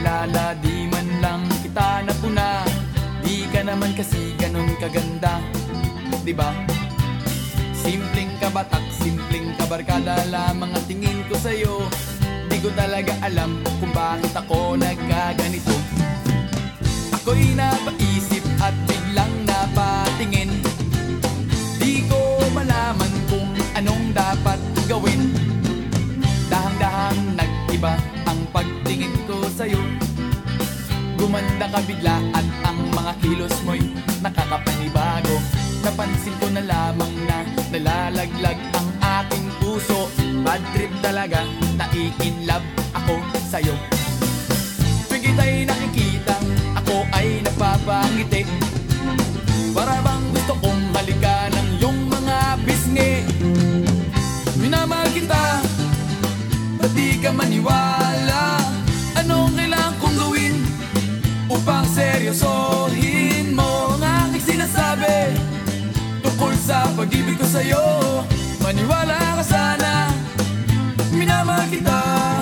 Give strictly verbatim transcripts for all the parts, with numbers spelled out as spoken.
kilala, di man lang kita napuna. Di ka naman kasi ganun kaganda, diba? Simpleng kabatak, simpleng kabarkada lamang ang tingin ko sa'yo. Di ko talaga alam kung bakit ako nagkaganito. Ako'y napaisip at biglang napatingin. Di ko malaman kung anong dapat gawin. Dahang-dahang nag-iba ang pagtingin ko sa'yo. Gumanda ka bigla at ang mga kilos mo'y nakakapanibago. Napansin ko na lamang na nalalaglag ang aking puso. Bad trip talaga, nai-inlove ako sa'yo. Tuwing kita'y nakikita, ako ay napapangiti. Para bang gusto kong halikan ng iyong mga pisngi. Minamahal kita, ba't di ka maniwala? Anong kailangan kong gawin upang seryosohin mo ang aking sinasabi tungkol sa pag-ibig ko sa'yo? Maniwala ka sana, minamahal kita.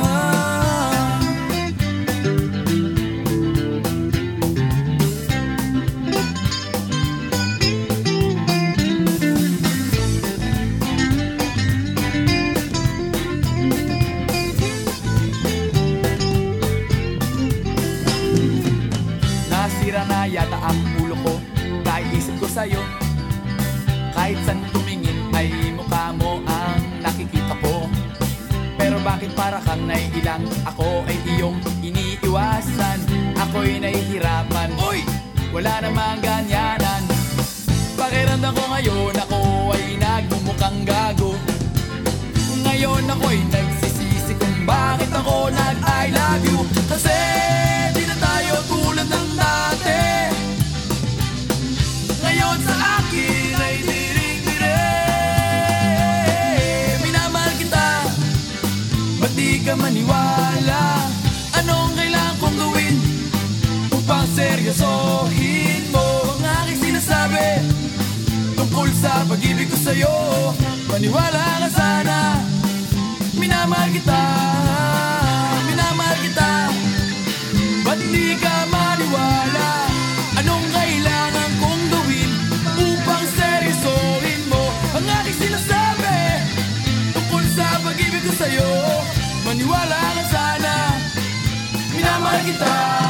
Nasira na yata ang ulo ko, naiisip ko sa'yo. Kahit saan tumingin ay mukha mo ang nakikita ko. Pero bakit para kang naiilang, ako ay iyong iniiwasan. Ako'y nahihirapan, uy! Wala namang ganyanan. Pakiramdam ko ngayon, ako ay nagmumukhang gago. Ngayon ako'y nagsisisi kung bakit ako nag-I love you. Kasi di na tayo tulad ng dati. Ngayon sa akin ay diring-dire. Minamahal kita, ba't di ka maniwala? Anong kailangan kong gawin upang seryosohin mo ang aking sinasabi tungkol sa pag-ibig ko sa'yo? Maniwala ka sana, minamahal kita, minamahal kita. Ba't di ka maniwala? Anong kailangan kong gawin upang seryosohin mo ang aking sinasabi tungkol sa pag-ibig ko sa'yo? Maniwala ka sana, minamahal kita.